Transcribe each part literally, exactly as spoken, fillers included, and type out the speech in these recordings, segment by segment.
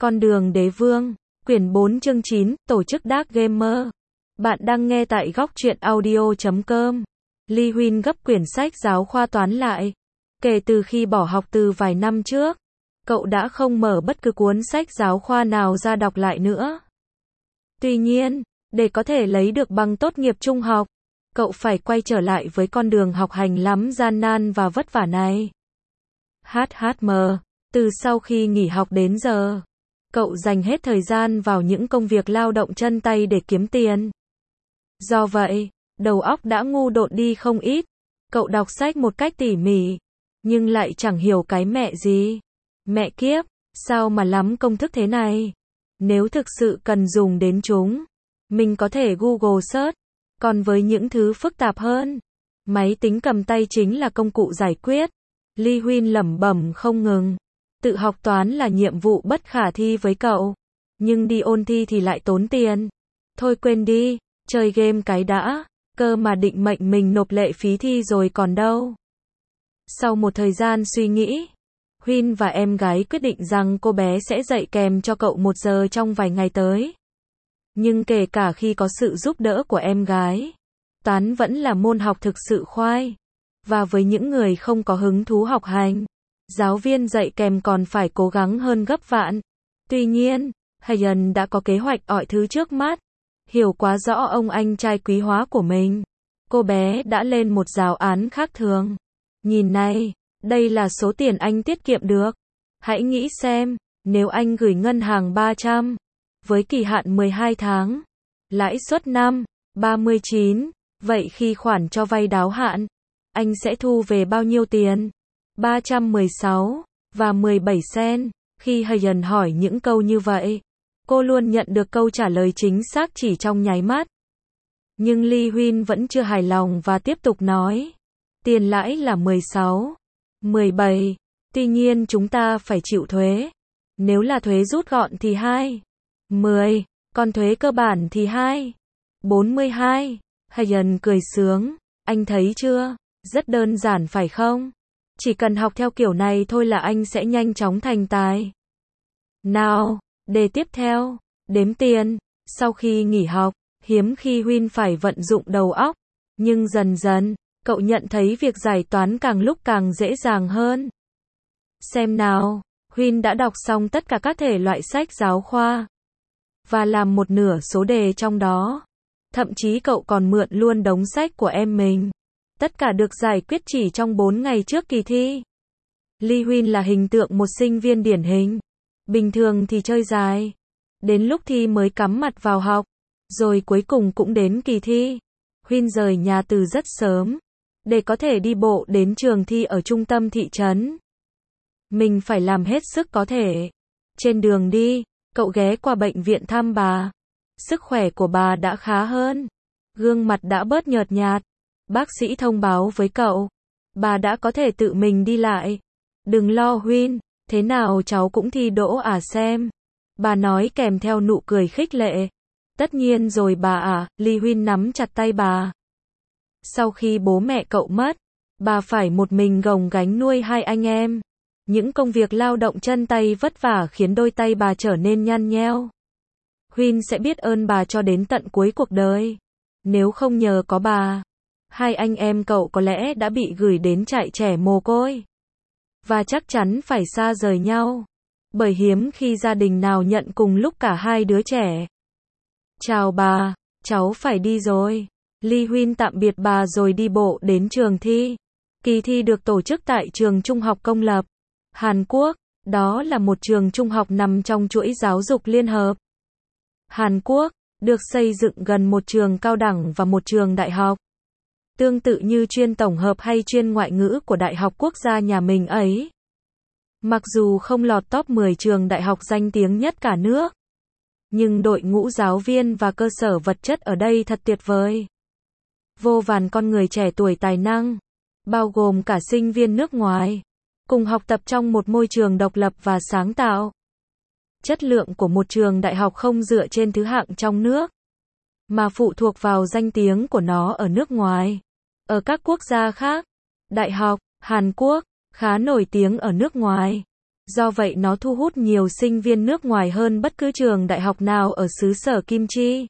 Con đường đế vương, quyển bốn chương chín, tổ chức Dark Gamer. Bạn đang nghe tại góc truyện audio chấm com. Lee Huynh gấp quyển sách giáo khoa toán lại. Kể từ khi bỏ học từ vài năm trước, cậu đã không mở bất cứ cuốn sách giáo khoa nào ra đọc lại nữa. Tuy nhiên, để có thể lấy được bằng tốt nghiệp trung học, cậu phải quay trở lại với con đường học hành lắm gian nan và vất vả này. hát hát em, từ sau khi nghỉ học đến giờ, cậu dành hết thời gian vào những công việc lao động chân tay để kiếm tiền. Do vậy, đầu óc đã ngu độn đi không ít. Cậu đọc sách một cách tỉ mỉ, nhưng lại chẳng hiểu cái mẹ gì. Mẹ kiếp, sao mà lắm công thức thế này? Nếu thực sự cần dùng đến chúng, mình có thể Google search. Còn với những thứ phức tạp hơn, máy tính cầm tay chính là công cụ giải quyết. Lee Huynh lẩm bẩm không ngừng. Tự học toán là nhiệm vụ bất khả thi với cậu, nhưng đi ôn thi thì lại tốn tiền. Thôi quên đi, chơi game cái đã, cơ mà định mệnh mình nộp lệ phí thi rồi còn đâu. Sau một thời gian suy nghĩ, Huynh và em gái quyết định rằng cô bé sẽ dạy kèm cho cậu một giờ trong vài ngày tới. Nhưng kể cả khi có sự giúp đỡ của em gái, toán vẫn là môn học thực sự khoai. Và với những người không có hứng thú học hành, giáo viên dạy kèm còn phải cố gắng hơn gấp vạn. Tuy nhiên, Hayan đã có kế hoạch mọi thứ trước mắt. Hiểu quá rõ ông anh trai quý hóa của mình, cô bé đã lên một giáo án khác thường. Nhìn này, đây là số tiền anh tiết kiệm được. Hãy nghĩ xem, nếu anh gửi ngân hàng ba trăm, với kỳ hạn mười hai tháng, lãi suất năm, ba mươi chín, vậy khi khoản cho vay đáo hạn, anh sẽ thu về bao nhiêu tiền? ba trăm mười sáu và mười bảy cent. Khi Hayan hỏi những câu như vậy, cô luôn nhận được câu trả lời chính xác chỉ trong nháy mắt. Nhưng Lee Huynh vẫn chưa hài lòng và tiếp tục nói. Tiền lãi là mười sáu, mười bảy, tuy nhiên chúng ta phải chịu thuế. Nếu là thuế rút gọn thì hai, mười, còn thuế cơ bản thì hai, bốn mươi hai. Hayan cười sướng, anh thấy chưa? Rất đơn giản phải không? Chỉ cần học theo kiểu này thôi là anh sẽ nhanh chóng thành tài. Nào, đề tiếp theo, đếm tiền. Sau khi nghỉ học, hiếm khi Huynh phải vận dụng đầu óc, nhưng dần dần, cậu nhận thấy việc giải toán càng lúc càng dễ dàng hơn. Xem nào, Huynh đã đọc xong tất cả các thể loại sách giáo khoa và làm một nửa số đề trong đó. Thậm chí cậu còn mượn luôn đống sách của em mình. Tất cả được giải quyết chỉ trong bốn ngày trước kỳ thi. Lee Huynh là hình tượng một sinh viên điển hình. Bình thường thì chơi dài, đến lúc thi mới cắm mặt vào học, rồi cuối cùng cũng đến kỳ thi. Huynh rời nhà từ rất sớm, để có thể đi bộ đến trường thi ở trung tâm thị trấn. Mình phải làm hết sức có thể. Trên đường đi, cậu ghé qua bệnh viện thăm bà. Sức khỏe của bà đã khá hơn, gương mặt đã bớt nhợt nhạt. Bác sĩ thông báo với cậu, bà đã có thể tự mình đi lại. Đừng lo Huynh, thế nào cháu cũng thi đỗ à xem. Bà nói kèm theo nụ cười khích lệ. Tất nhiên rồi bà à, Lee Huynh nắm chặt tay bà. Sau khi bố mẹ cậu mất, bà phải một mình gồng gánh nuôi hai anh em. Những công việc lao động chân tay vất vả khiến đôi tay bà trở nên nhăn nheo. Huynh sẽ biết ơn bà cho đến tận cuối cuộc đời. Nếu không nhờ có bà, hai anh em cậu có lẽ đã bị gửi đến trại trẻ mồ côi. Và chắc chắn phải xa rời nhau. Bởi hiếm khi gia đình nào nhận cùng lúc cả hai đứa trẻ. Chào bà, cháu phải đi rồi. Lee Huynh tạm biệt bà rồi đi bộ đến trường thi. Kỳ thi được tổ chức tại trường trung học công lập Hàn Quốc. Đó là một trường trung học nằm trong chuỗi giáo dục liên hợp Hàn Quốc, được xây dựng gần một trường cao đẳng và một trường đại học. Tương tự như chuyên tổng hợp hay chuyên ngoại ngữ của Đại học Quốc gia nhà mình ấy. Mặc dù không lọt top mười trường đại học danh tiếng nhất cả nước, nhưng đội ngũ giáo viên và cơ sở vật chất ở đây thật tuyệt vời. Vô vàn con người trẻ tuổi tài năng, bao gồm cả sinh viên nước ngoài, cùng học tập trong một môi trường độc lập và sáng tạo. Chất lượng của một trường đại học không dựa trên thứ hạng trong nước, mà phụ thuộc vào danh tiếng của nó ở nước ngoài. Ở các quốc gia khác, đại học Hàn Quốc khá nổi tiếng ở nước ngoài. Do vậy nó thu hút nhiều sinh viên nước ngoài hơn bất cứ trường đại học nào ở xứ sở Kim Chi.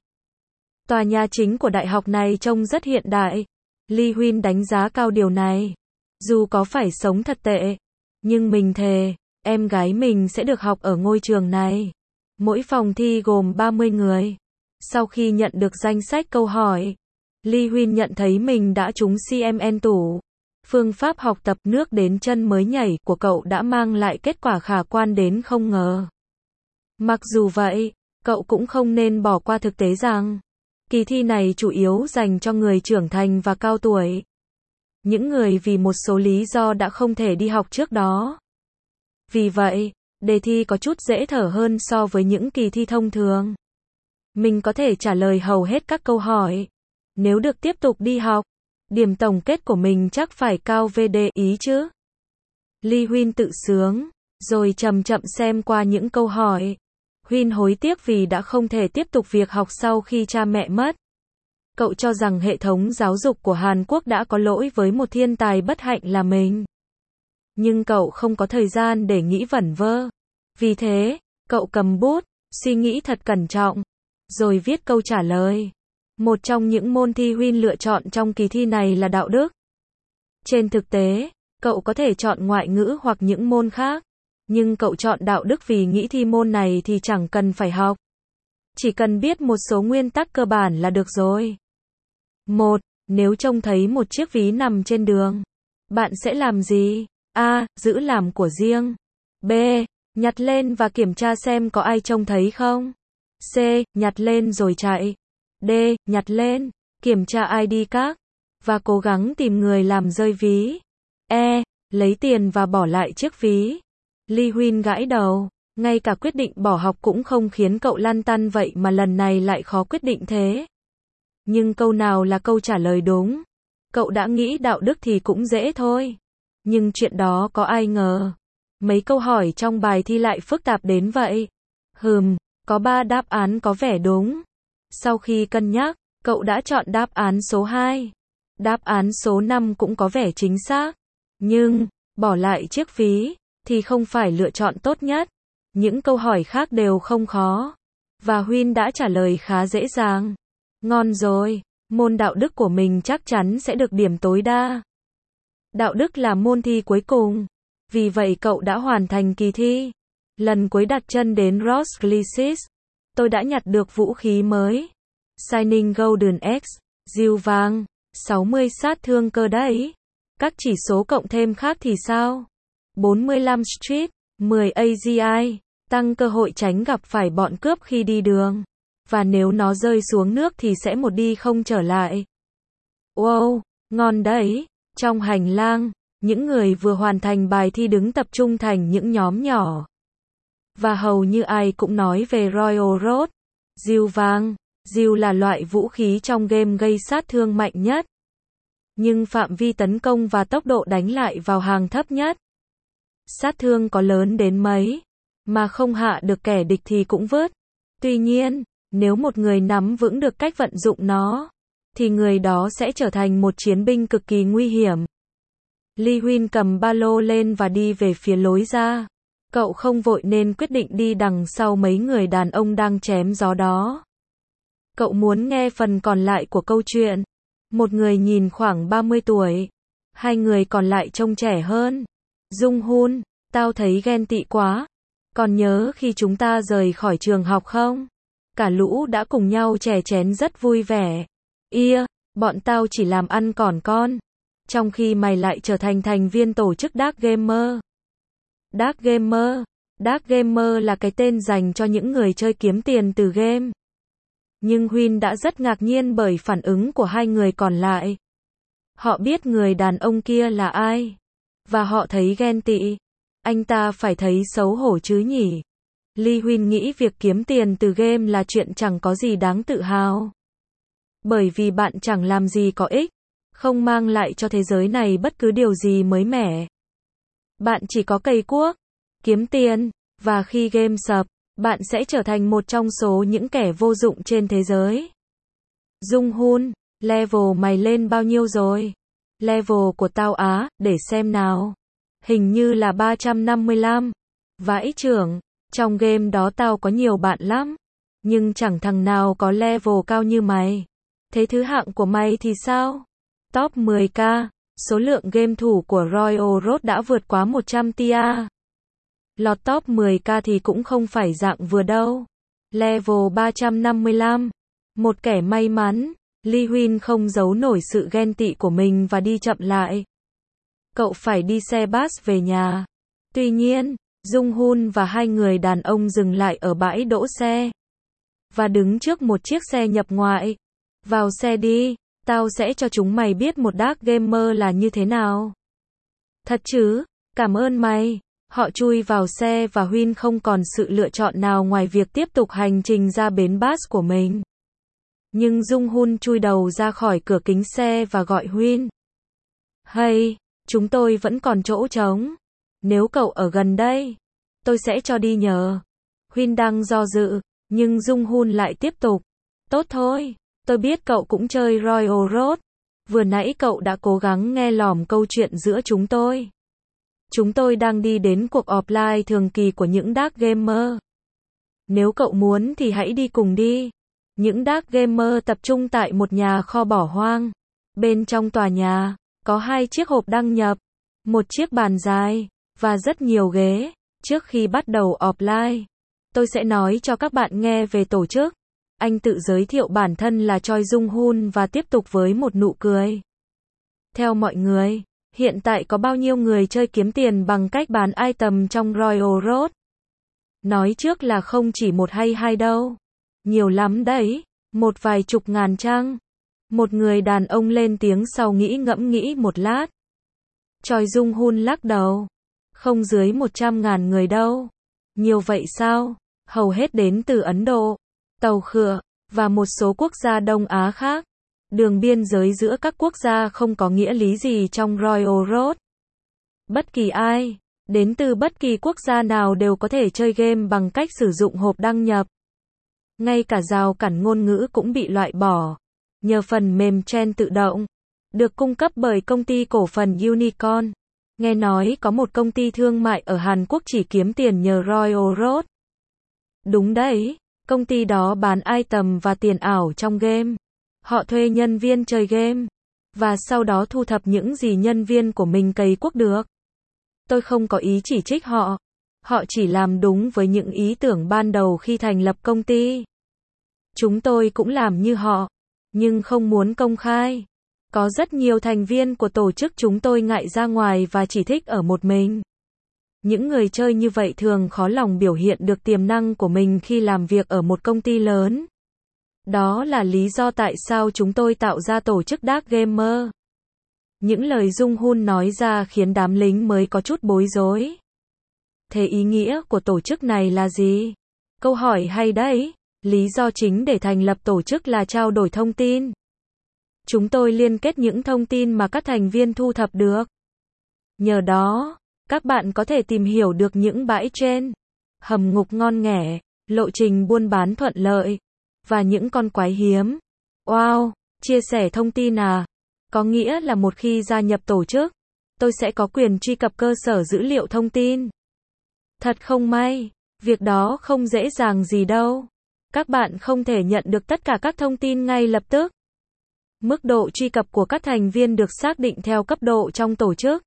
Tòa nhà chính của đại học này trông rất hiện đại. Lee Huyên đánh giá cao điều này. Dù có phải sống thật tệ, nhưng mình thề, em gái mình sẽ được học ở ngôi trường này. Mỗi phòng thi gồm ba mươi người. Sau khi nhận được danh sách câu hỏi, Lee Huyên nhận thấy mình đã trúng xê em en tủ. Phương pháp học tập nước đến chân mới nhảy của cậu đã mang lại kết quả khả quan đến không ngờ. Mặc dù vậy, cậu cũng không nên bỏ qua thực tế rằng kỳ thi này chủ yếu dành cho người trưởng thành và cao tuổi. Những người vì một số lý do đã không thể đi học trước đó. Vì vậy, đề thi có chút dễ thở hơn so với những kỳ thi thông thường. Mình có thể trả lời hầu hết các câu hỏi. Nếu được tiếp tục đi học, điểm tổng kết của mình chắc phải cao vê đê ý chứ. Lee Huyên tự sướng, rồi chậm chậm xem qua những câu hỏi. Huyên hối tiếc vì đã không thể tiếp tục việc học sau khi cha mẹ mất. Cậu cho rằng hệ thống giáo dục của Hàn Quốc đã có lỗi với một thiên tài bất hạnh là mình. Nhưng cậu không có thời gian để nghĩ vẩn vơ. Vì thế, cậu cầm bút, suy nghĩ thật cẩn trọng, rồi viết câu trả lời. Một trong những môn thi Huyên lựa chọn trong kỳ thi này là đạo đức. Trên thực tế, cậu có thể chọn ngoại ngữ hoặc những môn khác. Nhưng cậu chọn đạo đức vì nghĩ thi môn này thì chẳng cần phải học. Chỉ cần biết một số nguyên tắc cơ bản là được rồi. một. Nếu trông thấy một chiếc ví nằm trên đường, bạn sẽ làm gì? A. Giữ làm của riêng. B. Nhặt lên và kiểm tra xem có ai trông thấy không. C. Nhặt lên rồi chạy. D. Nhặt lên, kiểm tra i đê card, và cố gắng tìm người làm rơi ví. E. Lấy tiền và bỏ lại chiếc ví. Lee Huyên gãi đầu. Ngay cả quyết định bỏ học cũng không khiến cậu lăn tăn vậy mà lần này lại khó quyết định thế. Nhưng câu nào là câu trả lời đúng? Cậu đã nghĩ đạo đức thì cũng dễ thôi. Nhưng chuyện đó có ai ngờ. Mấy câu hỏi trong bài thi lại phức tạp đến vậy. Hừm, có ba đáp án có vẻ đúng. Sau khi cân nhắc, cậu đã chọn đáp án số hai. Đáp án số năm cũng có vẻ chính xác. Nhưng, bỏ lại chiếc ví, thì không phải lựa chọn tốt nhất. Những câu hỏi khác đều không khó. Và Huyên đã trả lời khá dễ dàng. Ngon rồi, môn đạo đức của mình chắc chắn sẽ được điểm tối đa. Đạo đức là môn thi cuối cùng. Vì vậy cậu đã hoàn thành kỳ thi. Lần cuối đặt chân đến Roskilde, tôi đã nhặt được vũ khí mới. Shining Golden Axe, diều vàng, sáu mươi sát thương cơ đấy. Các chỉ số cộng thêm khác thì sao? bốn mươi lăm street, mười a giê i, tăng cơ hội tránh gặp phải bọn cướp khi đi đường. Và nếu nó rơi xuống nước thì sẽ một đi không trở lại. Wow, ngon đấy. Trong hành lang, những người vừa hoàn thành bài thi đứng tập trung thành những nhóm nhỏ. Và hầu như ai cũng nói về Royal Road. Diều vàng. Diều là loại vũ khí trong game gây sát thương mạnh nhất. Nhưng phạm vi tấn công và tốc độ đánh lại vào hàng thấp nhất. Sát thương có lớn đến mấy, mà không hạ được kẻ địch thì cũng vứt. Tuy nhiên, nếu một người nắm vững được cách vận dụng nó, thì người đó sẽ trở thành một chiến binh cực kỳ nguy hiểm. Lee Huyên cầm ba lô lên và đi về phía lối ra. Cậu không vội nên quyết định đi đằng sau mấy người đàn ông đang chém gió đó. Cậu muốn nghe phần còn lại của câu chuyện. Một người nhìn khoảng ba mươi tuổi. Hai người còn lại trông trẻ hơn. Dung Hun, tao thấy ghen tị quá. Còn nhớ khi chúng ta rời khỏi trường học không? Cả lũ đã cùng nhau chè chén rất vui vẻ. Ia, bọn tao chỉ làm ăn còn con. Trong khi mày lại trở thành thành viên tổ chức Dark Gamer. Dark Gamer. Dark Gamer là cái tên dành cho những người chơi kiếm tiền từ game. Nhưng Huyên đã rất ngạc nhiên bởi phản ứng của hai người còn lại. Họ biết người đàn ông kia là ai. Và họ thấy ghen tị. Anh ta phải thấy xấu hổ chứ nhỉ? Lee Huyên nghĩ việc kiếm tiền từ game là chuyện chẳng có gì đáng tự hào. Bởi vì bạn chẳng làm gì có ích, không mang lại cho thế giới này bất cứ điều gì mới mẻ. Bạn chỉ có cày cuốc, kiếm tiền, và khi game sập, bạn sẽ trở thành một trong số những kẻ vô dụng trên thế giới. Dung Hun, level mày lên bao nhiêu rồi? Level của tao á, để xem nào. Hình như là ba trăm năm mươi lăm. Vãi chưởng, trong game đó tao có nhiều bạn lắm, nhưng chẳng thằng nào có level cao như mày. Thế thứ hạng của mày thì sao? Top mười k, số lượng game thủ của Royal Road đã vượt quá một trăm tia. Lọt top mười k thì cũng không phải dạng vừa đâu. Level ba trăm năm mươi lăm. Một kẻ may mắn. Lee Huynh không giấu nổi sự ghen tị của mình và đi chậm lại. Cậu phải đi xe bus về nhà. Tuy nhiên, Jung Hoon và hai người đàn ông dừng lại ở bãi đỗ xe. Và đứng trước một chiếc xe nhập ngoại. Vào xe đi, tao sẽ cho chúng mày biết một dark gamer là như thế nào. Thật chứ, cảm ơn mày. Họ chui vào xe và Huynh không còn sự lựa chọn nào ngoài việc tiếp tục hành trình ra bến bus của mình. Nhưng Jung Hoon chui đầu ra khỏi cửa kính xe và gọi Huynh. Hey, chúng tôi vẫn còn chỗ trống. Nếu cậu ở gần đây, tôi sẽ cho đi nhờ. Huynh đang do dự, nhưng Jung Hoon lại tiếp tục. Tốt thôi, tôi biết cậu cũng chơi Royal Road. Vừa nãy cậu đã cố gắng nghe lỏm câu chuyện giữa chúng tôi. Chúng tôi đang đi đến cuộc offline thường kỳ của những dark gamer. Nếu cậu muốn thì hãy đi cùng đi. Những dark gamer tập trung tại một nhà kho bỏ hoang. Bên trong tòa nhà, có hai chiếc hộp đăng nhập, một chiếc bàn dài, và rất nhiều ghế. Trước khi bắt đầu offline, tôi sẽ nói cho các bạn nghe về tổ chức. Anh tự giới thiệu bản thân là Choi Jung Hoon và tiếp tục với một nụ cười. Theo mọi người, hiện tại có bao nhiêu người chơi kiếm tiền bằng cách bán item trong Royal Road? Nói trước là không chỉ một hay hai đâu. Nhiều lắm đấy, một vài chục ngàn chăng? Một người đàn ông lên tiếng sau nghĩ ngẫm nghĩ một lát. Choi Jung Hoon lắc đầu. Không dưới một trăm ngàn người đâu. Nhiều vậy sao? Hầu hết đến từ Ấn Độ, Tàu Khựa, và một số quốc gia Đông Á khác. Đường biên giới giữa các quốc gia không có nghĩa lý gì trong Royal Road. Bất kỳ ai, đến từ bất kỳ quốc gia nào đều có thể chơi game bằng cách sử dụng hộp đăng nhập. Ngay cả rào cản ngôn ngữ cũng bị loại bỏ. Nhờ phần mềm Chen tự động, được cung cấp bởi công ty cổ phần Unicorn. Nghe nói có một công ty thương mại ở Hàn Quốc chỉ kiếm tiền nhờ Royal Road. Đúng đấy, công ty đó bán item và tiền ảo trong game. Họ thuê nhân viên chơi game, và sau đó thu thập những gì nhân viên của mình cày cuốc được. Tôi không có ý chỉ trích họ. Họ chỉ làm đúng với những ý tưởng ban đầu khi thành lập công ty. Chúng tôi cũng làm như họ, nhưng không muốn công khai. Có rất nhiều thành viên của tổ chức chúng tôi ngại ra ngoài và chỉ thích ở một mình. Những người chơi như vậy thường khó lòng biểu hiện được tiềm năng của mình khi làm việc ở một công ty lớn. Đó là lý do tại sao chúng tôi tạo ra tổ chức Dark Gamer. Những lời Jung Hoon nói ra khiến đám lính mới có chút bối rối. Thế ý nghĩa của tổ chức này là gì? Câu hỏi hay đấy. Lý do chính để thành lập tổ chức là trao đổi thông tin. Chúng tôi liên kết những thông tin mà các thành viên thu thập được. Nhờ đó, các bạn có thể tìm hiểu được những bãi trên, hầm ngục ngon nghẻ, lộ trình buôn bán thuận lợi, và những con quái hiếm. Wow, chia sẻ thông tin à? Có nghĩa là một khi gia nhập tổ chức, tôi sẽ có quyền truy cập cơ sở dữ liệu thông tin. Thật không may, việc đó không dễ dàng gì đâu. Các bạn không thể nhận được tất cả các thông tin ngay lập tức. Mức độ truy cập của các thành viên được xác định theo cấp độ trong tổ chức.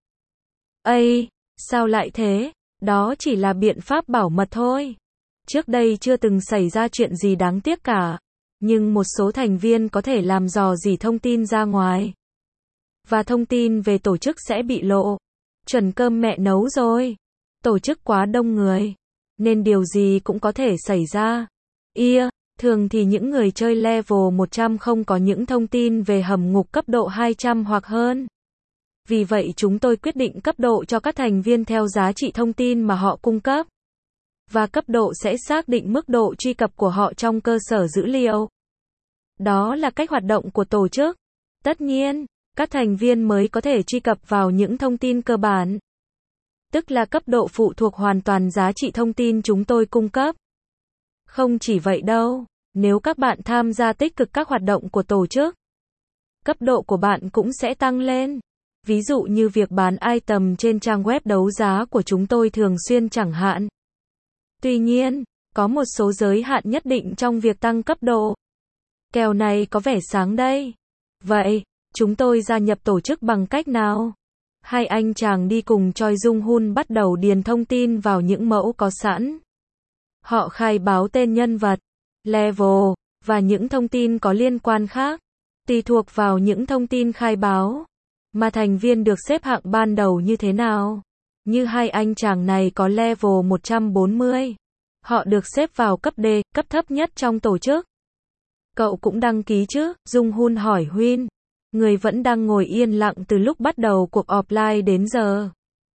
Ây, sao lại thế? Đó chỉ là biện pháp bảo mật thôi. Trước đây chưa từng xảy ra chuyện gì đáng tiếc cả. Nhưng một số thành viên có thể làm dò dỉ thông tin ra ngoài. Và thông tin về tổ chức sẽ bị lộ. Chuẩn cơm mẹ nấu rồi. Tổ chức quá đông người, nên điều gì cũng có thể xảy ra. Yeah, thường thì những người chơi level một trăm không có những thông tin về hầm ngục cấp độ hai trăm hoặc hơn. Vì vậy chúng tôi quyết định cấp độ cho các thành viên theo giá trị thông tin mà họ cung cấp. Và cấp độ sẽ xác định mức độ truy cập của họ trong cơ sở dữ liệu. Đó là cách hoạt động của tổ chức. Tất nhiên, các thành viên mới có thể truy cập vào những thông tin cơ bản. Tức là cấp độ phụ thuộc hoàn toàn giá trị thông tin chúng tôi cung cấp. Không chỉ vậy đâu, nếu các bạn tham gia tích cực các hoạt động của tổ chức, cấp độ của bạn cũng sẽ tăng lên. Ví dụ như việc bán item trên trang web đấu giá của chúng tôi thường xuyên chẳng hạn. Tuy nhiên, có một số giới hạn nhất định trong việc tăng cấp độ. Kèo này có vẻ sáng đây. Vậy, chúng tôi gia nhập tổ chức bằng cách nào? Hai anh chàng đi cùng Choi Jung Hun bắt đầu điền thông tin vào những mẫu có sẵn. Họ khai báo tên nhân vật, level, và những thông tin có liên quan khác. Tùy thuộc vào những thông tin khai báo, mà thành viên được xếp hạng ban đầu như thế nào. Như hai anh chàng này có level một trăm bốn mươi. Họ được xếp vào cấp D, cấp thấp nhất trong tổ chức. Cậu cũng đăng ký chứ? Jung Hun hỏi Huyên. Người vẫn đang ngồi yên lặng từ lúc bắt đầu cuộc offline đến giờ.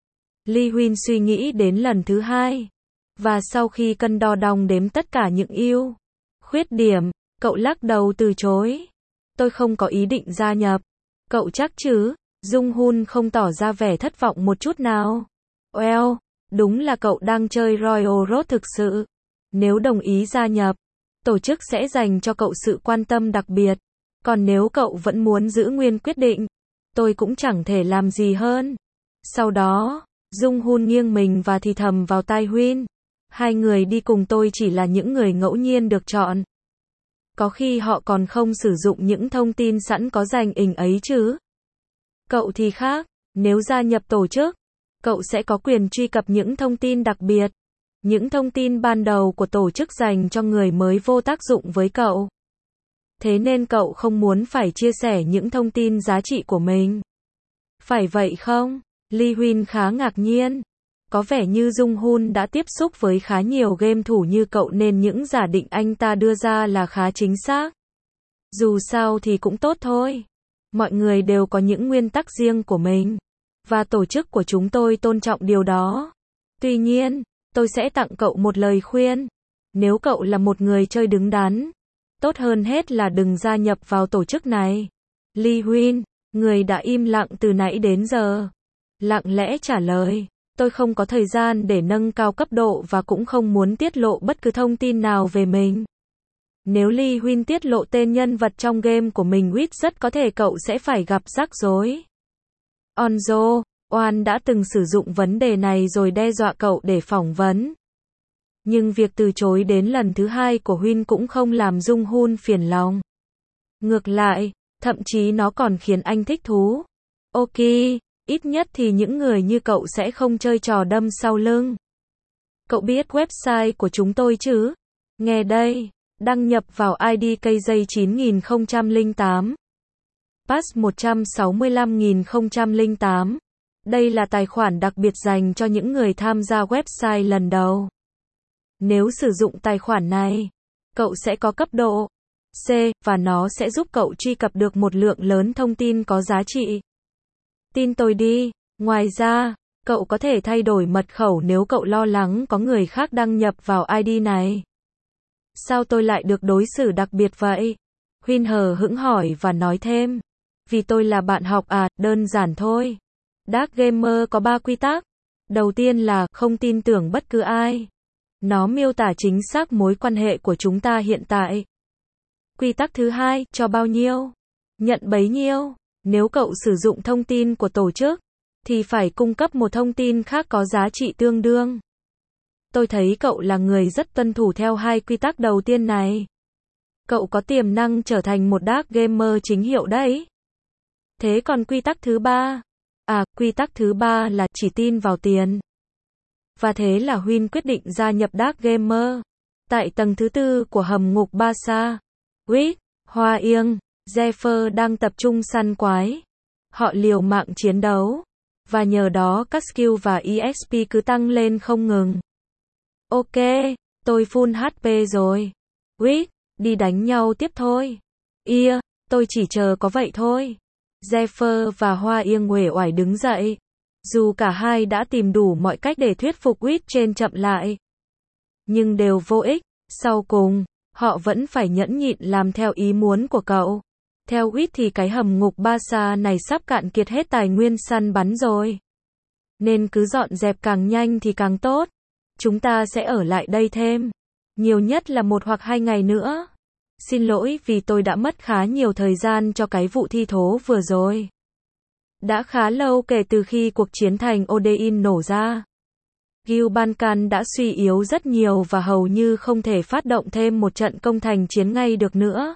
Lee Huyên suy nghĩ đến lần thứ hai. Và sau khi cân đo đong đếm tất cả những ưu, khuyết điểm, cậu lắc đầu từ chối. Tôi không có ý định gia nhập. Cậu chắc chứ? Jung Hun không tỏ ra vẻ thất vọng một chút nào. Well, đúng là cậu đang chơi Royal Road thực sự. Nếu đồng ý gia nhập, tổ chức sẽ dành cho cậu sự quan tâm đặc biệt. Còn nếu cậu vẫn muốn giữ nguyên quyết định, tôi cũng chẳng thể làm gì hơn. Sau đó, Jung Hun nghiêng mình và thì thầm vào tai Huyên. Hai người đi cùng tôi chỉ là những người ngẫu nhiên được chọn. Có khi họ còn không sử dụng những thông tin sẵn có dành ình ấy chứ. Cậu thì khác, nếu gia nhập tổ chức, cậu sẽ có quyền truy cập những thông tin đặc biệt. Những thông tin ban đầu của tổ chức dành cho người mới vô tác dụng với cậu. Thế nên cậu không muốn phải chia sẻ những thông tin giá trị của mình. Phải vậy không? Lee Huyên khá ngạc nhiên. Có vẻ như Jung Hun đã tiếp xúc với khá nhiều game thủ như cậu nên những giả định anh ta đưa ra là khá chính xác. Dù sao thì cũng tốt thôi. Mọi người đều có những nguyên tắc riêng của mình. Và tổ chức của chúng tôi tôn trọng điều đó. Tuy nhiên, tôi sẽ tặng cậu một lời khuyên. Nếu cậu là một người chơi đứng đắn, tốt hơn hết là đừng gia nhập vào tổ chức này. Lee Huyên, người đã im lặng từ nãy đến giờ, lặng lẽ trả lời. Tôi không có thời gian để nâng cao cấp độ và cũng không muốn tiết lộ bất cứ thông tin nào về mình. Nếu Lee Huyên tiết lộ tên nhân vật trong game của mình, Wit rất có thể cậu sẽ phải gặp rắc rối. Onzo, Oan đã từng sử dụng vấn đề này rồi đe dọa cậu để phỏng vấn. Nhưng việc từ chối đến lần thứ hai của Huyên cũng không làm Jung Hun phiền lòng. Ngược lại, thậm chí nó còn khiến anh thích thú. Ok, ít nhất thì những người như cậu sẽ không chơi trò đâm sau lưng. Cậu biết website của chúng tôi chứ? Nghe đây, đăng nhập vào i đê K J chín nghìn không trăm lẻ tám. Pass một trăm sáu mươi lăm nghìn không trăm lẻ tám. Đây là tài khoản đặc biệt dành cho những người tham gia website lần đầu. Nếu sử dụng tài khoản này, cậu sẽ có cấp độ C, và nó sẽ giúp cậu truy cập được một lượng lớn thông tin có giá trị. Tin tôi đi. Ngoài ra, cậu có thể thay đổi mật khẩu nếu cậu lo lắng có người khác đăng nhập vào i đê này. Sao tôi lại được đối xử đặc biệt vậy? Huyên hờ hững hỏi và nói thêm. Vì tôi là bạn học à, đơn giản thôi. Dark Gamer có ba quy tắc. Đầu tiên là không tin tưởng bất cứ ai. Nó miêu tả chính xác mối quan hệ của chúng ta hiện tại. Quy tắc thứ hai, cho bao nhiêu, nhận bấy nhiêu. Nếu cậu sử dụng thông tin của tổ chức, thì phải cung cấp một thông tin khác có giá trị tương đương. Tôi thấy cậu là người rất tuân thủ theo hai quy tắc đầu tiên này. Cậu có tiềm năng trở thành một Dark Gamer chính hiệu đấy. Thế còn quy tắc thứ ba? À, quy tắc thứ ba là chỉ tin vào tiền. Và thế là Huyên quyết định gia nhập Dark Gamer. Tại tầng thứ tư của hầm ngục Basa, Wit, Hoa Yên, Zephyr đang tập trung săn quái. Họ liều mạng chiến đấu. Và nhờ đó các skill và e ích pê cứ tăng lên không ngừng. Ok, tôi full hát pê rồi. Wit, đi đánh nhau tiếp thôi. Yeah, tôi chỉ chờ có vậy thôi. Zephyr và Hoa Yên uể oải đứng dậy. Dù cả hai đã tìm đủ mọi cách để thuyết phục Wit trên chậm lại, nhưng đều vô ích. Sau cùng, họ vẫn phải nhẫn nhịn làm theo ý muốn của cậu. Theo Wit thì cái hầm ngục Basa này sắp cạn kiệt hết tài nguyên săn bắn rồi. Nên cứ dọn dẹp càng nhanh thì càng tốt. Chúng ta sẽ ở lại đây thêm. Nhiều nhất là một hoặc hai ngày nữa. Xin lỗi vì tôi đã mất khá nhiều thời gian cho cái vụ thi thố vừa rồi. Đã khá lâu kể từ khi cuộc chiến thành Odein nổ ra. Gilbankan đã suy yếu rất nhiều và hầu như không thể phát động thêm một trận công thành chiến ngay được nữa.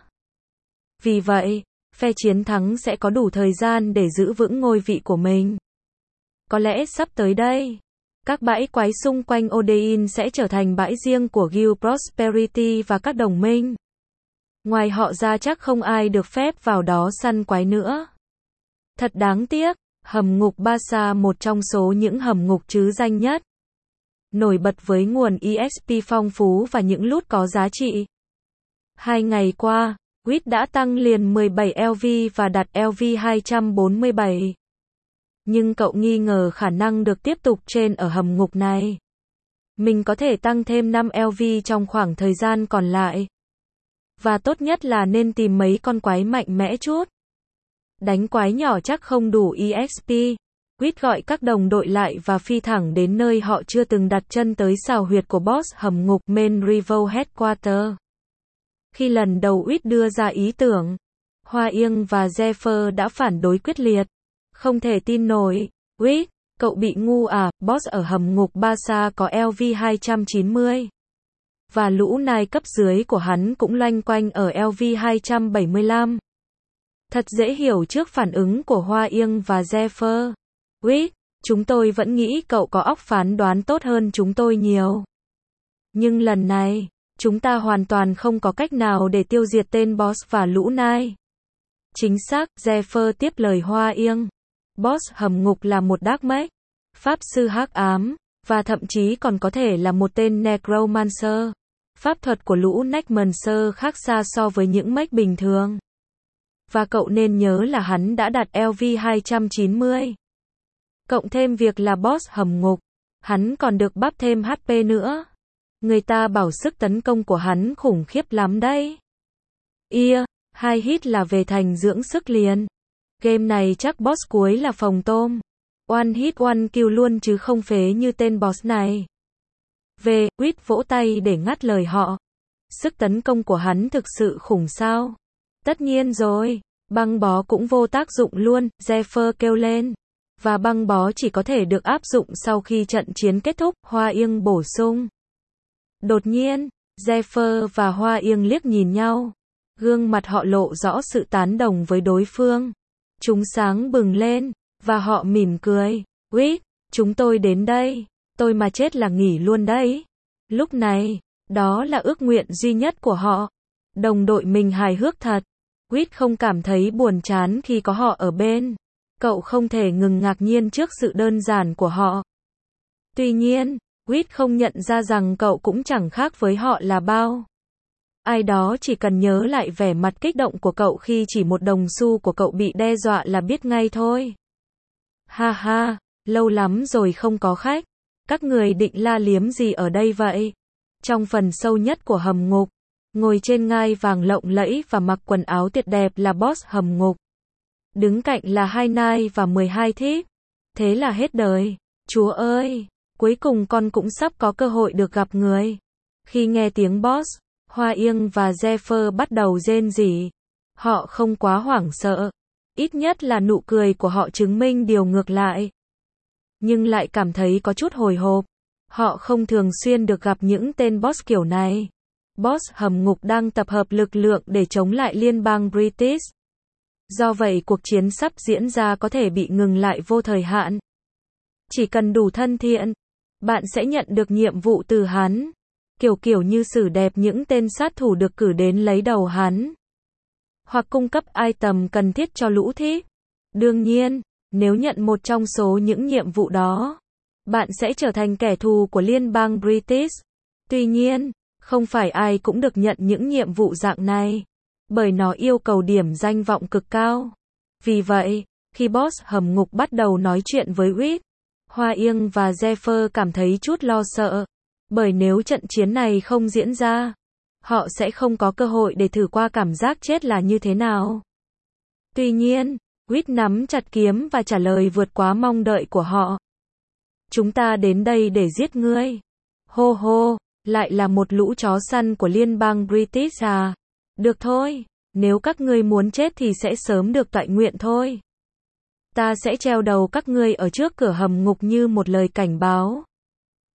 Vì vậy, phe chiến thắng sẽ có đủ thời gian để giữ vững ngôi vị của mình. Có lẽ sắp tới đây, các bãi quái xung quanh Odein sẽ trở thành bãi riêng của Gil Prosperity và các đồng minh. Ngoài họ ra chắc không ai được phép vào đó săn quái nữa. Thật đáng tiếc, hầm ngục Barca, một trong số những hầm ngục trứ danh nhất, nổi bật với nguồn e ích pê phong phú và những loot có giá trị. Hai ngày qua, Witt đã tăng liền mười bảy L V và đặt L V hai trăm bốn mươi bảy. Nhưng cậu nghi ngờ khả năng được tiếp tục trên ở hầm ngục này. Mình có thể tăng thêm năm L V trong khoảng thời gian còn lại. Và tốt nhất là nên tìm mấy con quái mạnh mẽ chút. Đánh quái nhỏ chắc không đủ e ích pê. Witt gọi các đồng đội lại và phi thẳng đến nơi họ chưa từng đặt chân tới xào huyệt của boss hầm ngục Main Rival Headquarter. Khi lần đầu Witt đưa ra ý tưởng, Hoa Yên và Zephyr đã phản đối quyết liệt. Không thể tin nổi, Witt, cậu bị ngu à, boss ở hầm ngục Barca có L V hai trăm chín mươi. Và lũ nai cấp dưới của hắn cũng loanh quanh ở L V hai trăm bảy mươi lăm. Thật dễ hiểu trước phản ứng của Hoa Yên và Zephyr. Witt, chúng tôi vẫn nghĩ cậu có óc phán đoán tốt hơn chúng tôi nhiều. Nhưng lần này, chúng ta hoàn toàn không có cách nào để tiêu diệt tên boss và lũ nai. Chính xác, Zephyr tiếp lời Hoa Yên. Boss hầm ngục là một dark mage, pháp sư hắc ám, và thậm chí còn có thể là một tên necromancer. Pháp thuật của lũ necromancer khác xa so với những mage bình thường. Và cậu nên nhớ là hắn đã đặt L V hai trăm chín mươi. Cộng thêm việc là boss hầm ngục, hắn còn được bắp thêm H P nữa. Người ta bảo sức tấn công của hắn khủng khiếp lắm đấy. Ia, hai hit là về thành dưỡng sức liền. Game này chắc boss cuối là phòng tôm. One hit one kill luôn chứ không phế như tên boss này. Về, Witt vỗ tay để ngắt lời họ. Sức tấn công của hắn thực sự khủng sao? Tất nhiên rồi, băng bó cũng vô tác dụng luôn, Zephyr kêu lên. Và băng bó chỉ có thể được áp dụng sau khi trận chiến kết thúc, Hoa Yên bổ sung. Đột nhiên, Zephyr và Hoa Yên liếc nhìn nhau. Gương mặt họ lộ rõ sự tán đồng với đối phương. Chúng sáng bừng lên, và họ mỉm cười. Witt, chúng tôi đến đây, tôi mà chết là nghỉ luôn đấy. Lúc này, đó là ước nguyện duy nhất của họ. Đồng đội mình hài hước thật. Witt không cảm thấy buồn chán khi có họ ở bên. Cậu không thể ngừng ngạc nhiên trước sự đơn giản của họ. Tuy nhiên, Witt không nhận ra rằng cậu cũng chẳng khác với họ là bao. Ai đó chỉ cần nhớ lại vẻ mặt kích động của cậu khi chỉ một đồng xu của cậu bị đe dọa là biết ngay thôi. Ha ha, lâu lắm rồi không có khách. Các người định la liếm gì ở đây vậy? Trong phần sâu nhất của hầm ngục, ngồi trên ngai vàng lộng lẫy và mặc quần áo tuyệt đẹp là boss hầm ngục. Đứng cạnh là hai nai và mười hai thiếp. Thế là hết đời. Chúa ơi, cuối cùng con cũng sắp có cơ hội được gặp người. Khi nghe tiếng boss, Hoa Yên và Zephyr bắt đầu rên rỉ. Họ không quá hoảng sợ. Ít nhất là nụ cười của họ chứng minh điều ngược lại. Nhưng lại cảm thấy có chút hồi hộp. Họ không thường xuyên được gặp những tên boss kiểu này. Boss hầm ngục đang tập hợp lực lượng để chống lại liên bang British. Do vậy cuộc chiến sắp diễn ra có thể bị ngừng lại vô thời hạn. Chỉ cần đủ thân thiện, bạn sẽ nhận được nhiệm vụ từ hắn. Kiểu kiểu như xử đẹp những tên sát thủ được cử đến lấy đầu hắn. Hoặc cung cấp item cần thiết cho lũ thiếp. Đương nhiên, nếu nhận một trong số những nhiệm vụ đó, bạn sẽ trở thành kẻ thù của liên bang British. Tuy nhiên, không phải ai cũng được nhận những nhiệm vụ dạng này, bởi nó yêu cầu điểm danh vọng cực cao. Vì vậy, khi boss hầm ngục bắt đầu nói chuyện với Witt, Hoa Yên và Zephyr cảm thấy chút lo sợ. Bởi nếu trận chiến này không diễn ra, họ sẽ không có cơ hội để thử qua cảm giác chết là như thế nào. Tuy nhiên, Witt nắm chặt kiếm và trả lời vượt quá mong đợi của họ. Chúng ta đến đây để giết ngươi. Hô hô, lại là một lũ chó săn của liên bang British à? Được thôi, nếu các ngươi muốn chết thì sẽ sớm được tọa nguyện thôi. Ta sẽ treo đầu các ngươi ở trước cửa hầm ngục như một lời cảnh báo.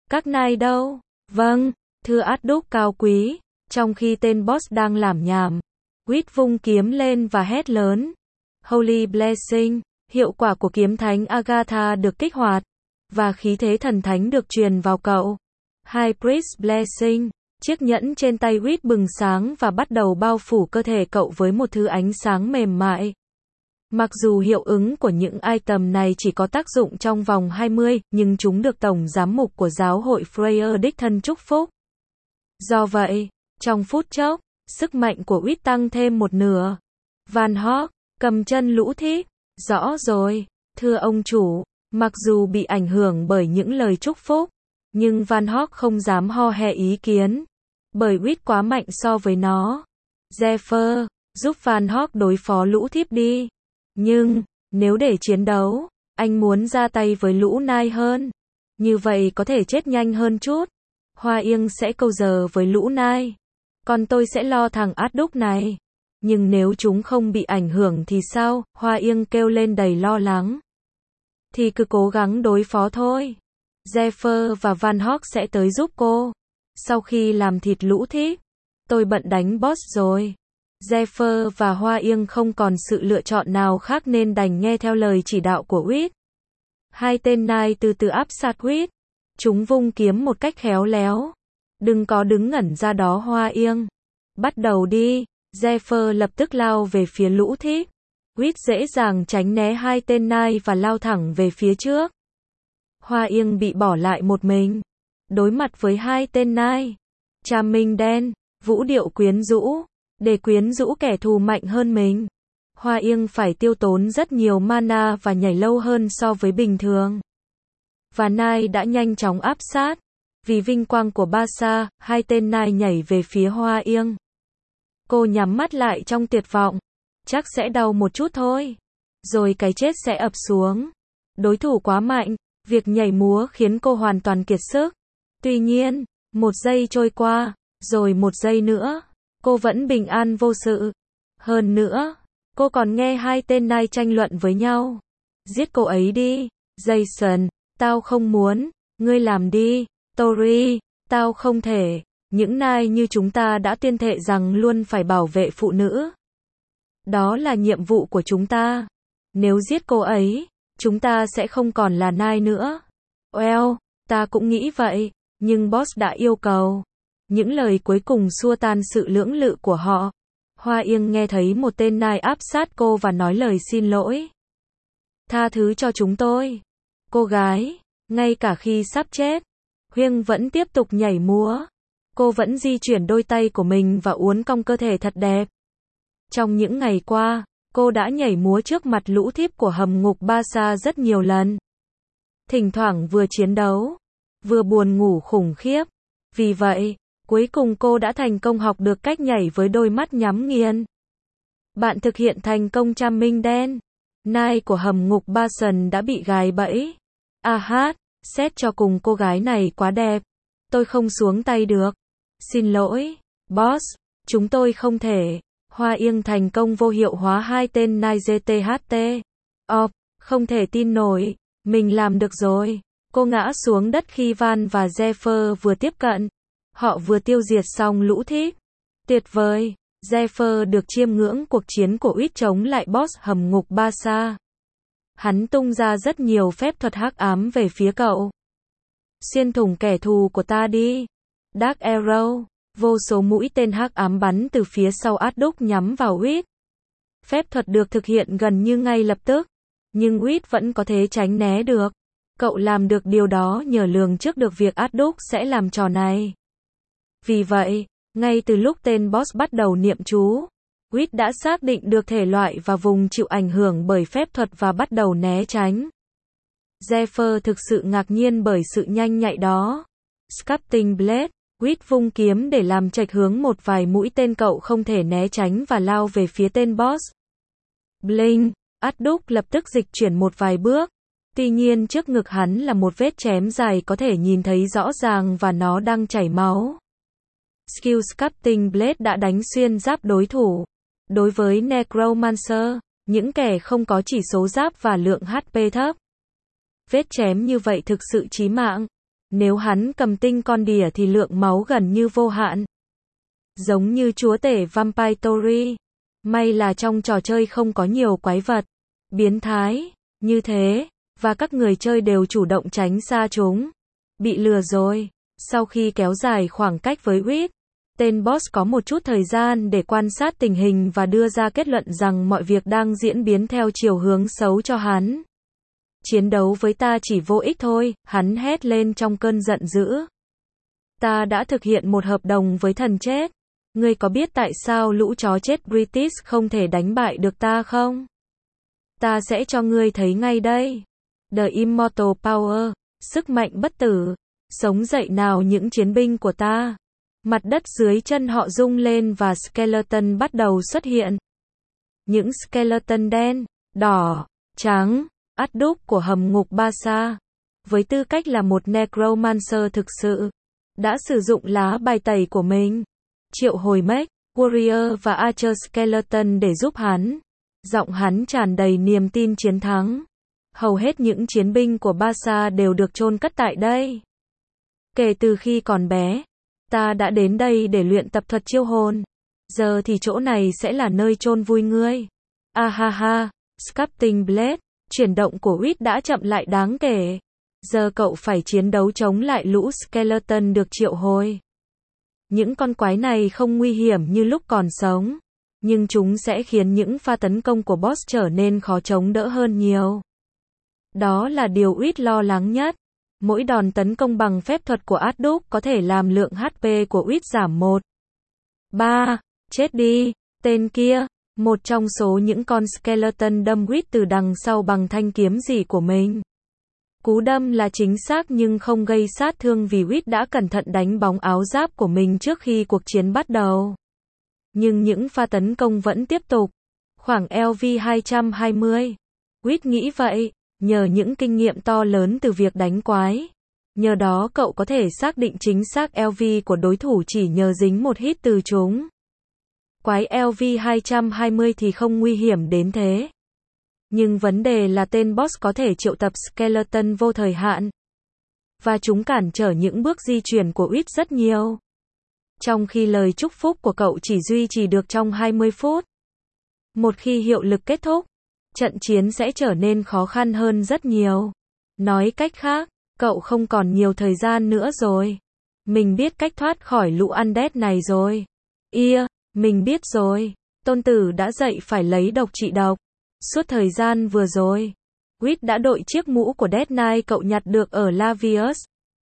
Các nai đâu? Vâng, thưa Arduk cao quý. Trong khi tên boss đang làm nhảm, Quýt vung kiếm lên và hét lớn. Holy Blessing, hiệu quả của kiếm thánh Agatha được kích hoạt, và khí thế thần thánh được truyền vào cậu. High Priest Blessing, chiếc nhẫn trên tay Quýt bừng sáng và bắt đầu bao phủ cơ thể cậu với một thứ ánh sáng mềm mại. Mặc dù hiệu ứng của những item này chỉ có tác dụng trong vòng hai mươi, nhưng chúng được Tổng Giám mục của giáo hội Freya đích thân chúc phúc. Do vậy, trong phút chốc, sức mạnh của Quýt tăng thêm một nửa. Van Hog, cầm chân lũ thít. Rõ rồi, thưa ông chủ, mặc dù bị ảnh hưởng bởi những lời chúc phúc, nhưng Van Hog không dám ho he ý kiến, bởi Quýt quá mạnh so với nó. Zephyr, giúp Van Hog đối phó lũ thiếp đi. Nhưng, nếu để chiến đấu, anh muốn ra tay với lũ nai hơn. Như vậy có thể chết nhanh hơn chút. Hoa Yên sẽ câu giờ với lũ nai. Còn tôi sẽ lo thằng Arduk này. Nhưng nếu chúng không bị ảnh hưởng thì sao? Hoa Yên kêu lên đầy lo lắng. Thì cứ cố gắng đối phó thôi. Zephyr và Van Hog sẽ tới giúp cô. Sau khi làm thịt lũ thiếp, tôi bận đánh boss rồi. Zephyr và Hoa Yên không còn sự lựa chọn nào khác nên đành nghe theo lời chỉ đạo của Quýt. Hai tên nai từ từ áp sát Quýt. Chúng vung kiếm một cách khéo léo. Đừng có đứng ngẩn ra đó Hoa Yên. Bắt đầu đi. Zephyr lập tức lao về phía lũ thiếp. Quýt dễ dàng tránh né hai tên nai và lao thẳng về phía trước. Hoa Yên bị bỏ lại một mình. Đối mặt với hai tên nai. Tràm mình đen, vũ điệu quyến rũ. Để quyến rũ kẻ thù mạnh hơn mình, Hoa Yên phải tiêu tốn rất nhiều mana và nhảy lâu hơn so với bình thường. Và nai đã nhanh chóng áp sát. Vì vinh quang của Basa, hai tên nai nhảy về phía Hoa Yên. Cô nhắm mắt lại trong tuyệt vọng. Chắc sẽ đau một chút thôi. Rồi cái chết sẽ ập xuống. Đối thủ quá mạnh, việc nhảy múa khiến cô hoàn toàn kiệt sức. Tuy nhiên, một giây trôi qua, rồi một giây nữa. Cô vẫn bình an vô sự. Hơn nữa, cô còn nghe hai tên nai tranh luận với nhau. Giết cô ấy đi. Jason, tao không muốn. Ngươi làm đi. Tori, tao không thể. Những nai như chúng ta đã tuyên thệ rằng luôn phải bảo vệ phụ nữ. Đó là nhiệm vụ của chúng ta. Nếu giết cô ấy, chúng ta sẽ không còn là nai nữa. Well, ta cũng nghĩ vậy, nhưng boss đã yêu cầu. Những lời cuối cùng xua tan sự lưỡng lự của họ. Hoa Yên nghe thấy một tên nai áp sát cô và nói lời xin lỗi. Tha thứ cho chúng tôi. Cô gái, ngay cả khi sắp chết, Huyên vẫn tiếp tục nhảy múa. Cô vẫn di chuyển đôi tay của mình và uốn cong cơ thể thật đẹp. Trong những ngày qua, cô đã nhảy múa trước mặt lũ thiếp của hầm ngục Basa rất nhiều lần. Thỉnh thoảng vừa chiến đấu, vừa buồn ngủ khủng khiếp. Vì vậy, cuối cùng cô đã thành công học được cách nhảy với đôi mắt nhắm nghiền. Bạn thực hiện thành công Tràm Minh Đen. Nai của hầm ngục Bason đã bị gài bẫy. À hát, xét cho cùng cô gái này quá đẹp. Tôi không xuống tay được. Xin lỗi, boss, chúng tôi không thể. Hoa Yên thành công vô hiệu hóa hai tên nai giê tê hát tê. Op, không thể tin nổi, mình làm được rồi. Cô ngã xuống đất khi Van và Zephyr vừa tiếp cận. Họ vừa tiêu diệt xong lũ thiếp. Tuyệt vời, Zephyr được chiêm ngưỡng cuộc chiến của Quýt chống lại boss hầm ngục Basa. Hắn tung ra rất nhiều phép thuật hắc ám về phía cậu. Xuyên thủng kẻ thù của ta đi. Dark Arrow, vô số mũi tên hắc ám bắn từ phía sau Arduk nhắm vào Quýt. Phép thuật được thực hiện gần như ngay lập tức, nhưng Quýt vẫn có thể tránh né được. Cậu làm được điều đó nhờ lường trước được việc Arduk sẽ làm trò này. Vì vậy, ngay từ lúc tên boss bắt đầu niệm chú, Quýt đã xác định được thể loại và vùng chịu ảnh hưởng bởi phép thuật và bắt đầu né tránh. Zephyr thực sự ngạc nhiên bởi sự nhanh nhạy đó. Sculpting Blade, Quýt vung kiếm để làm chệch hướng một vài mũi tên cậu không thể né tránh và lao về phía tên boss. Bling, Arduk lập tức dịch chuyển một vài bước. Tuy nhiên trước ngực hắn là một vết chém dài có thể nhìn thấy rõ ràng và nó đang chảy máu. Skill Sculpting Blade đã đánh xuyên giáp đối thủ. Đối với Necromancer, những kẻ không có chỉ số giáp và lượng hát pê thấp, vết chém như vậy thực sự chí mạng. Nếu hắn cầm tinh con đỉa thì lượng máu gần như vô hạn. Giống như chúa tể Vampire Tori. May là trong trò chơi không có nhiều quái vật biến thái như thế, và các người chơi đều chủ động tránh xa chúng. Bị lừa rồi. Sau khi kéo dài khoảng cách với Reed, tên boss có một chút thời gian để quan sát tình hình và đưa ra kết luận rằng mọi việc đang diễn biến theo chiều hướng xấu cho hắn. Chiến đấu với ta chỉ vô ích thôi, hắn hét lên trong cơn giận dữ. Ta đã thực hiện một hợp đồng với thần chết. Ngươi có biết tại sao lũ chó chết British không thể đánh bại được ta không? Ta sẽ cho ngươi thấy ngay đây. The Immortal Power, sức mạnh bất tử. Sống dậy nào những chiến binh của ta. Mặt đất dưới chân họ rung lên và skeleton bắt đầu xuất hiện. Những skeleton đen, đỏ, trắng, át đúc của hầm ngục Basa. Với tư cách là một necromancer thực sự, đã sử dụng lá bài tẩy của mình. Triệu hồi mech, warrior và archer skeleton để giúp hắn. Giọng hắn tràn đầy niềm tin chiến thắng. Hầu hết những chiến binh của Basa đều được chôn cất tại đây. Kể từ khi còn bé, ta đã đến đây để luyện tập thuật chiêu hồn. Giờ thì chỗ này sẽ là nơi chôn vui ngươi. Ah ha ha, Sculpting Blade, chuyển động của Reed đã chậm lại đáng kể. Giờ cậu phải chiến đấu chống lại lũ skeleton được triệu hồi. Những con quái này không nguy hiểm như lúc còn sống, nhưng chúng sẽ khiến những pha tấn công của boss trở nên khó chống đỡ hơn nhiều. Đó là điều Reed lo lắng nhất. Mỗi đòn tấn công bằng phép thuật của Arduk có thể làm lượng hát pê của Reed giảm một. ba. Chết đi, tên kia. Một trong số những con skeleton đâm Reed từ đằng sau bằng thanh kiếm rỉ của mình. Cú đâm là chính xác nhưng không gây sát thương vì Reed đã cẩn thận đánh bóng áo giáp của mình trước khi cuộc chiến bắt đầu. Nhưng những pha tấn công vẫn tiếp tục. Khoảng L V hai trăm hai mươi. Reed nghĩ vậy, nhờ những kinh nghiệm to lớn từ việc đánh quái. Nhờ đó cậu có thể xác định chính xác L V của đối thủ chỉ nhờ dính một hit từ chúng. Quái L V hai trăm hai mươi thì không nguy hiểm đến thế. Nhưng vấn đề là tên boss có thể triệu tập skeleton vô thời hạn. Và chúng cản trở những bước di chuyển của Reed rất nhiều. Trong khi lời chúc phúc của cậu chỉ duy trì được trong hai mươi phút. Một khi hiệu lực kết thúc, trận chiến sẽ trở nên khó khăn hơn rất nhiều. Nói cách khác, cậu không còn nhiều thời gian nữa rồi. Mình biết cách thoát khỏi lũ undead này rồi. Ia, mình biết rồi. Tôn tử đã dạy phải lấy độc trị độc. Suốt thời gian vừa rồi, Reed đã đội chiếc mũ của Death Knight cậu nhặt được ở Lavius.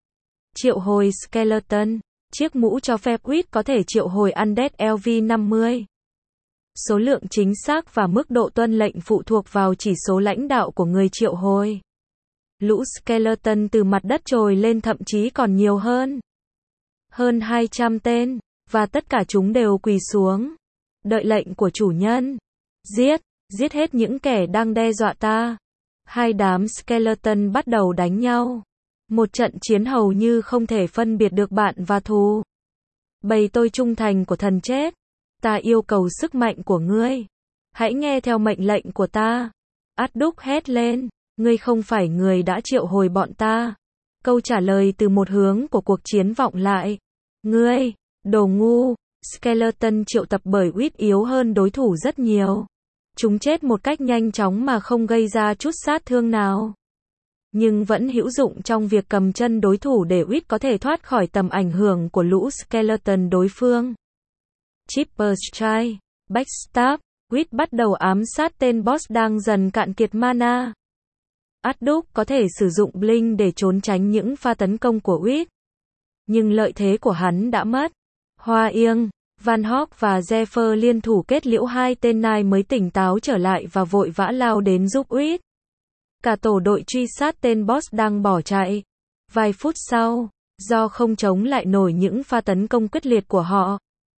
Triệu hồi skeleton. Chiếc mũ cho phép Reed có thể triệu hồi undead L V năm mươi. Số lượng chính xác và mức độ tuân lệnh phụ thuộc vào chỉ số lãnh đạo của người triệu hồi. Lũ skeleton từ mặt đất trồi lên thậm chí còn nhiều hơn. Hơn hai trăm tên, và tất cả chúng đều quỳ xuống. Đợi lệnh của chủ nhân. Giết, giết hết những kẻ đang đe dọa ta. Hai đám skeleton bắt đầu đánh nhau. Một trận chiến hầu như không thể phân biệt được bạn và thù. Bày tôi trung thành của thần chết. Ta yêu cầu sức mạnh của ngươi. Hãy nghe theo mệnh lệnh của ta. Arduk hét lên. Ngươi không phải người đã triệu hồi bọn ta. Câu trả lời từ một hướng của cuộc chiến vọng lại. Ngươi, đồ ngu. Skeleton triệu tập bởi Reed yếu hơn đối thủ rất nhiều. Chúng chết một cách nhanh chóng mà không gây ra chút sát thương nào. Nhưng vẫn hữu dụng trong việc cầm chân đối thủ để Reed có thể thoát khỏi tầm ảnh hưởng của lũ skeleton đối phương. Chipper Strike, Backstab, Reed bắt đầu ám sát tên boss đang dần cạn kiệt mana. Arduk có thể sử dụng Blink để trốn tránh những pha tấn công của Reed. Nhưng lợi thế của hắn đã mất. Hoa Yên, Van Hawk và Zephyr liên thủ kết liễu hai tên này mới tỉnh táo trở lại và vội vã lao đến giúp Reed. Cả tổ đội truy sát tên boss đang bỏ chạy. Vài phút sau, do không chống lại nổi những pha tấn công quyết liệt của họ,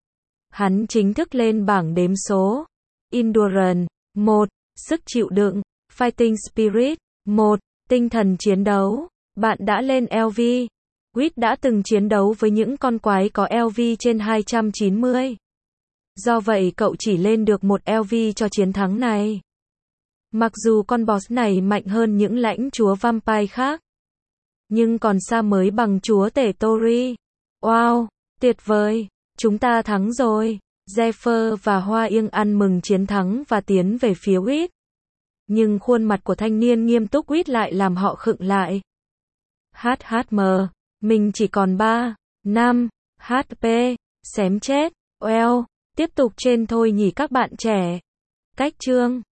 hắn chính thức lên bảng đếm số. Endurance, một. Sức chịu đựng. Fighting Spirit, một. Tinh thần chiến đấu. Bạn đã lên L V. Reed đã từng chiến đấu với những con quái có L V trên hai trăm chín mươi. Do vậy cậu chỉ lên được một L V cho chiến thắng này. Mặc dù con boss này mạnh hơn những lãnh chúa vampire khác, nhưng còn xa mới bằng chúa tể Tori. Wow, tuyệt vời, chúng ta thắng rồi. Zephyr và Hoa Yên ăn mừng chiến thắng và tiến về phía Wit. Nhưng khuôn mặt của thanh niên nghiêm túc Wit lại làm họ khựng lại. hát hát em, mình chỉ còn ba, năm, hát pê, xém chết, well, tiếp tục trên thôi nhỉ các bạn trẻ. Cách chương